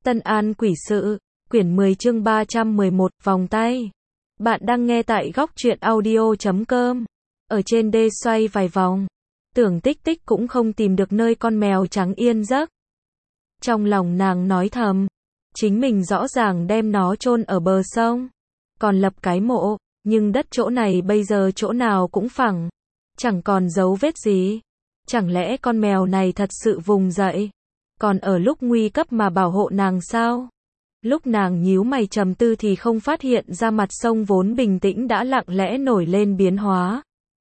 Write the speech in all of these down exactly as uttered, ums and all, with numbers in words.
Tân An Quỷ Sự, quyển mười chương ba trăm mười một, vòng tay. Bạn đang nghe tại góc truyện audio chấm com. Ở trên đê xoay vài vòng, Tưởng Tích Tích cũng không tìm được nơi con mèo trắng yên giấc. Trong lòng nàng nói thầm, chính mình rõ ràng đem nó chôn ở bờ sông, còn lập cái mộ, nhưng đất chỗ này bây giờ chỗ nào cũng phẳng, chẳng còn dấu vết gì. Chẳng lẽ con mèo này thật sự vùng dậy, còn ở lúc nguy cấp mà bảo hộ nàng sao? Lúc nàng nhíu mày trầm tư thì không phát hiện ra mặt sông vốn bình tĩnh đã lặng lẽ nổi lên biến hóa.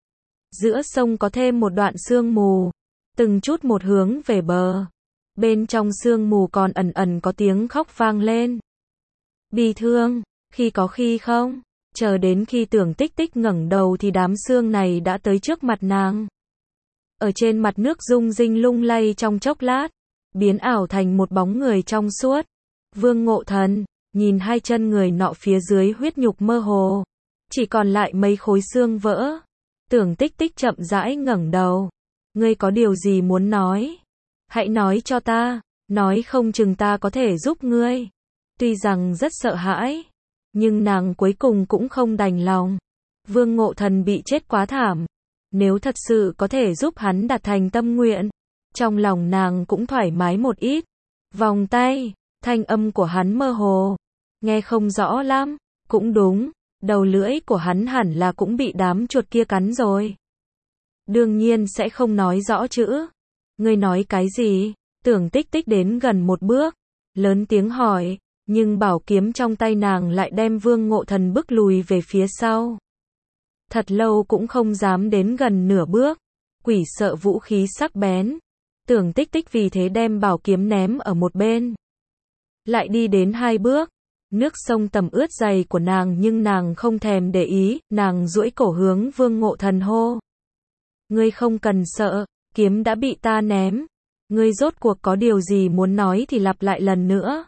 Giữa sông có thêm một đoạn sương mù, từng chút một hướng về bờ. Bên trong sương mù còn ẩn ẩn có tiếng khóc vang lên. Bi thương, khi có khi không. Chờ đến khi Tưởng Tích Tích ngẩng đầu thì đám sương này đã tới trước mặt nàng. Ở trên mặt nước rung rinh lung lay trong chốc lát, biến ảo thành một bóng người trong suốt. Vương Ngộ Thần, nhìn hai chân người nọ phía dưới huyết nhục mơ hồ, chỉ còn lại mấy khối xương vỡ. Tưởng Tích Tích chậm rãi ngẩng đầu. Ngươi có điều gì muốn nói? Hãy nói cho ta, nói không chừng ta có thể giúp ngươi. Tuy rằng rất sợ hãi, nhưng nàng cuối cùng cũng không đành lòng. Vương Ngộ Thần bị chết quá thảm, nếu thật sự có thể giúp hắn đạt thành tâm nguyện, trong lòng nàng cũng thoải mái một ít. Vòng tay, thanh âm của hắn mơ hồ, nghe không rõ lắm. Cũng đúng, đầu lưỡi của hắn hẳn là cũng bị đám chuột kia cắn rồi. Đương nhiên sẽ không nói rõ chữ. Ngươi nói cái gì? Tưởng Tích Tích đến gần một bước, lớn tiếng hỏi, nhưng bảo kiếm trong tay nàng lại đem Vương Ngộ Thần bức lùi về phía sau. Thật lâu cũng không dám đến gần nửa bước, quỷ sợ vũ khí sắc bén. Tưởng Tích Tích vì thế đem bảo kiếm ném ở một bên. Lại đi đến hai bước, nước sông tầm ướt giày của nàng nhưng nàng không thèm để ý, nàng duỗi cổ hướng Vương Ngộ Thần hô. Ngươi không cần sợ, kiếm đã bị ta ném. Ngươi rốt cuộc có điều gì muốn nói thì lặp lại lần nữa.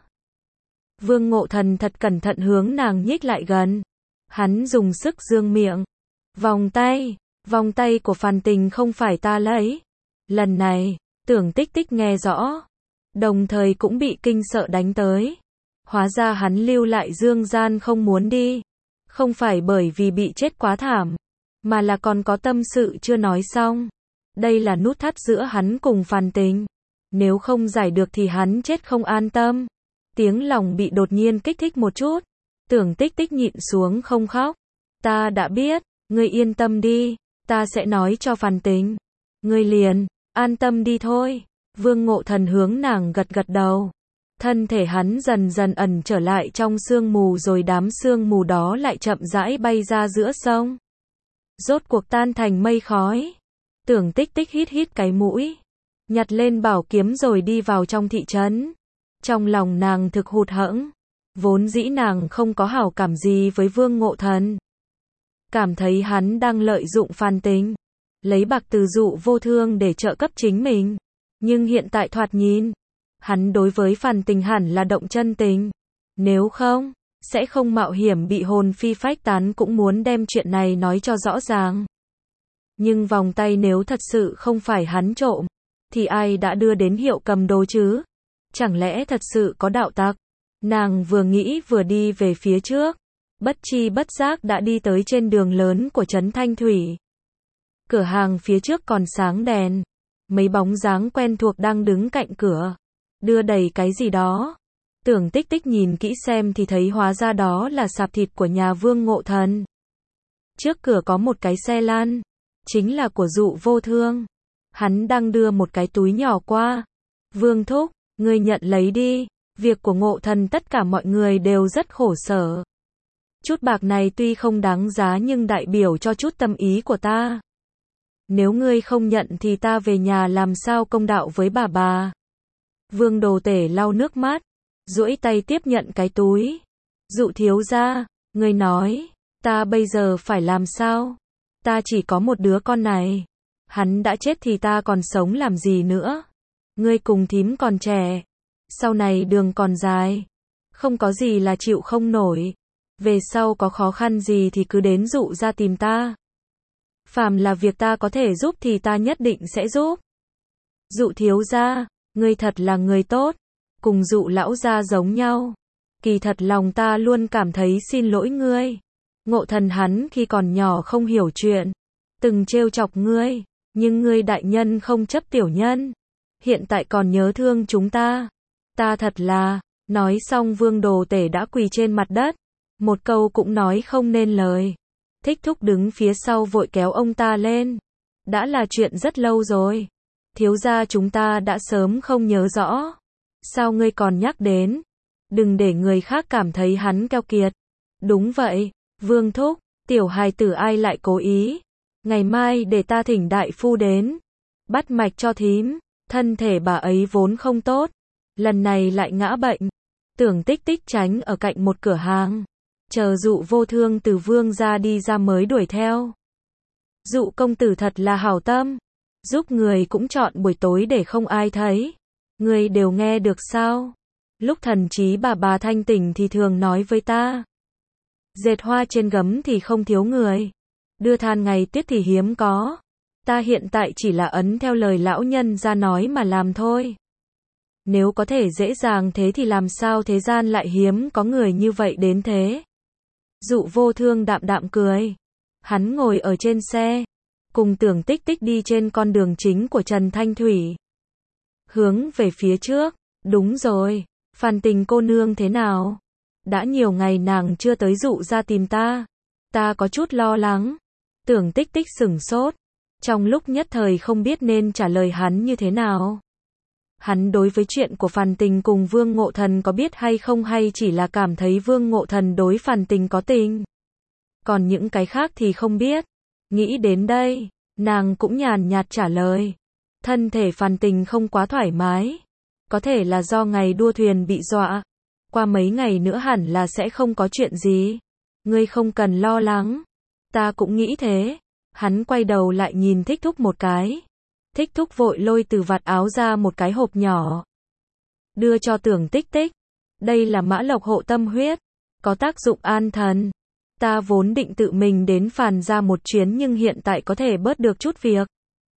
Vương Ngộ Thần thật cẩn thận hướng nàng nhích lại gần. Hắn dùng sức dương miệng. Vòng tay, vòng tay của Phàn Tình không phải ta lấy. Lần này, Tưởng Tích Tích nghe rõ, đồng thời cũng bị kinh sợ đánh tới. Hóa ra hắn lưu lại dương gian không muốn đi. Không phải bởi vì bị chết quá thảm, mà là còn có tâm sự chưa nói xong. Đây là nút thắt giữa hắn cùng Phàn Tình. Nếu không giải được thì hắn chết không an tâm. Tiếng lòng bị đột nhiên kích thích một chút. Tưởng Tích Tích nhịn xuống không khóc. Ta đã biết, ngươi yên tâm đi, ta sẽ nói cho Phàn Tình. Ngươi liền, an tâm đi thôi. Vương Ngộ Thần hướng nàng gật gật đầu. Thân thể hắn dần dần ẩn trở lại trong sương mù rồi đám sương mù đó lại chậm rãi bay ra giữa sông. Rốt cuộc tan thành mây khói. Tưởng Tích Tích hít hít cái mũi, nhặt lên bảo kiếm rồi đi vào trong thị trấn. Trong lòng nàng thực hụt hẫng, vốn dĩ nàng không có hảo cảm gì với Vương Ngộ Thần. Cảm thấy hắn đang lợi dụng Phàn Tình, lấy bạc từ Dụ Vô Thương để trợ cấp chính mình. Nhưng hiện tại thoạt nhìn, hắn đối với Phàn Tình hẳn là động chân tình. Nếu không, sẽ không mạo hiểm bị hồn phi phách tán cũng muốn đem chuyện này nói cho rõ ràng. Nhưng vòng tay nếu thật sự không phải hắn trộm, thì ai đã đưa đến hiệu cầm đồ chứ? Chẳng lẽ thật sự có đạo tặc? Nàng vừa nghĩ vừa đi về phía trước, bất chi bất giác đã đi tới trên đường lớn của trấn Thanh Thủy. Cửa hàng phía trước còn sáng đèn, mấy bóng dáng quen thuộc đang đứng cạnh cửa, đưa đầy cái gì đó. Tưởng Tích Tích nhìn kỹ xem thì thấy hóa ra đó là sạp thịt của nhà Vương Ngộ Thần. Trước cửa có một cái xe lăn, chính là của Dụ Vô Thương. Hắn đang đưa một cái túi nhỏ qua. Vương thúc, ngươi nhận lấy đi, việc của Ngộ Thần tất cả mọi người đều rất khổ sở. Chút bạc này tuy không đáng giá nhưng đại biểu cho chút tâm ý của ta. Nếu ngươi không nhận thì ta về nhà làm sao công đạo với bà bà. Vương Đồ Tể lau nước mắt, duỗi tay tiếp nhận cái túi. Dụ thiếu gia, ngươi nói, ta bây giờ phải làm sao? Ta chỉ có một đứa con này. Hắn đã chết thì ta còn sống làm gì nữa? Ngươi cùng thím còn trẻ, sau này đường còn dài, không có gì là chịu không nổi. Về sau có khó khăn gì thì cứ đến Dụ ra tìm ta. Phàm là việc ta có thể giúp thì ta nhất định sẽ giúp. Dụ thiếu gia, ngươi thật là người tốt. cùng Dụ lão gia giống nhau. Kỳ thật lòng ta luôn cảm thấy xin lỗi ngươi. Ngộ Thần hắn khi còn nhỏ không hiểu chuyện, từng trêu chọc ngươi, nhưng ngươi đại nhân không chấp tiểu nhân, hiện tại còn nhớ thương chúng ta. Ta thật là, nói xong Vương Đồ Tể đã quỳ trên mặt đất, một câu cũng nói không nên lời. Thích Thúc đứng phía sau vội kéo ông ta lên. Đã là chuyện rất lâu rồi. Thiếu gia chúng ta đã sớm không nhớ rõ. Sao ngươi còn nhắc đến? Đừng để người khác cảm thấy hắn keo kiệt. Đúng vậy, Vương Thúc, tiểu hài tử ai lại cố ý. Ngày mai để ta thỉnh đại phu đến. Bắt mạch cho thím, thân thể bà ấy vốn không tốt. Lần này lại ngã bệnh. Tưởng Tích Tích tránh ở cạnh một cửa hàng. Chờ Dụ Vô Thương từ Vương gia đi ra mới đuổi theo. Dụ công tử thật là hảo tâm. Giúp người cũng chọn buổi tối để không ai thấy. Người đều nghe được sao? Lúc thần trí bà bà thanh tỉnh thì thường nói với ta. Dệt hoa trên gấm thì không thiếu người. Đưa than ngày tiết thì hiếm có. Ta hiện tại chỉ là ấn theo lời lão nhân ra nói mà làm thôi. Nếu có thể dễ dàng thế thì làm sao thế gian lại hiếm có người như vậy đến thế? Dụ Vô Thương đạm đạm cười. Hắn ngồi ở trên xe, cùng Tưởng Tích Tích đi trên con đường chính của Trần Thanh Thủy. Hướng về phía trước, đúng rồi, Phan Tình cô nương thế nào? Đã nhiều ngày nàng chưa tới Dụ ra tìm ta. Ta có chút lo lắng. Tưởng Tích Tích sửng sốt. Trong lúc nhất thời không biết nên trả lời hắn như thế nào. Hắn đối với chuyện của Phan Tình cùng Vương Ngộ Thần có biết hay không hay chỉ là cảm thấy Vương Ngộ Thần đối Phan Tình có tình. Còn những cái khác thì không biết. Nghĩ đến đây, nàng cũng nhàn nhạt trả lời. Thân thể Phan Tình không quá thoải mái. Có thể là do ngày đua thuyền bị dọa. Qua mấy ngày nữa hẳn là sẽ không có chuyện gì. Ngươi không cần lo lắng. Ta cũng nghĩ thế. Hắn quay đầu lại nhìn Thích Thúc một cái. Thích Thúc vội lôi từ vạt áo ra một cái hộp nhỏ. Đưa cho Tưởng Tích Tích. Đây là mã lộc hộ tâm huyết. Có tác dụng an thần. Ta vốn định tự mình đến Phàn ra một chuyến nhưng hiện tại có thể bớt được chút việc.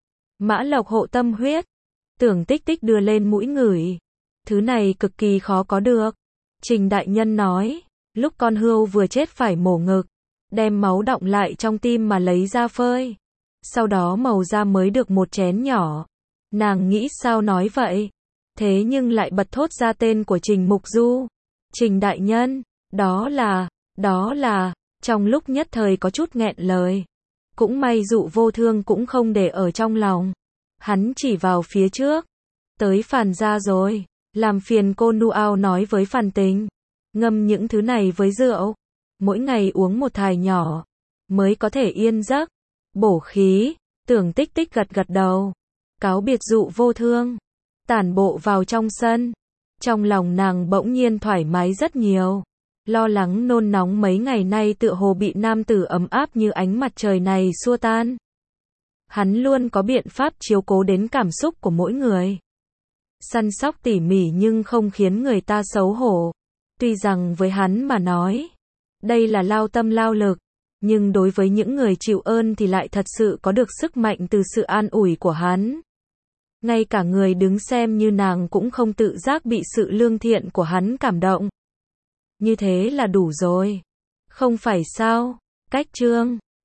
Mã lộc hộ tâm huyết. Tưởng Tích Tích đưa lên mũi ngửi. Thứ này cực kỳ khó có được. Trình đại nhân nói. Lúc con hươu vừa chết phải mổ ngực. Đem máu đọng lại trong tim mà lấy ra phơi. Sau đó màu ra mới được một chén nhỏ. Nàng nghĩ sao nói vậy? Thế nhưng lại bật thốt ra tên của Trình Mục Du. Trình đại nhân, đó là, đó là, trong lúc nhất thời có chút nghẹn lời. Cũng may Dụ Vô Thương cũng không để ở trong lòng. Hắn chỉ vào phía trước. Tới Phàn ra rồi. Làm phiền cô Nu Ao nói với Phan Tình. Ngâm những thứ này với rượu. Mỗi ngày uống một thài nhỏ. Mới có thể yên giấc. Bổ khí. Tưởng Tích Tích gật gật đầu. Cáo biệt Dụ Vô Thương. Tản bộ vào trong sân. Trong lòng nàng bỗng nhiên thoải mái rất nhiều. Lo lắng nôn nóng mấy ngày nay tựa hồ bị nam tử ấm áp như ánh mặt trời này xua tan. Hắn luôn có biện pháp chiếu cố đến cảm xúc của mỗi người. Săn sóc tỉ mỉ nhưng không khiến người ta xấu hổ. Tuy rằng với hắn mà nói, đây là lao tâm lao lực, nhưng đối với những người chịu ơn thì lại thật sự có được sức mạnh từ sự an ủi của hắn. Ngay cả người đứng xem như nàng cũng không tự giác bị sự lương thiện của hắn cảm động. Như thế là đủ rồi. Không phải sao? Cách chương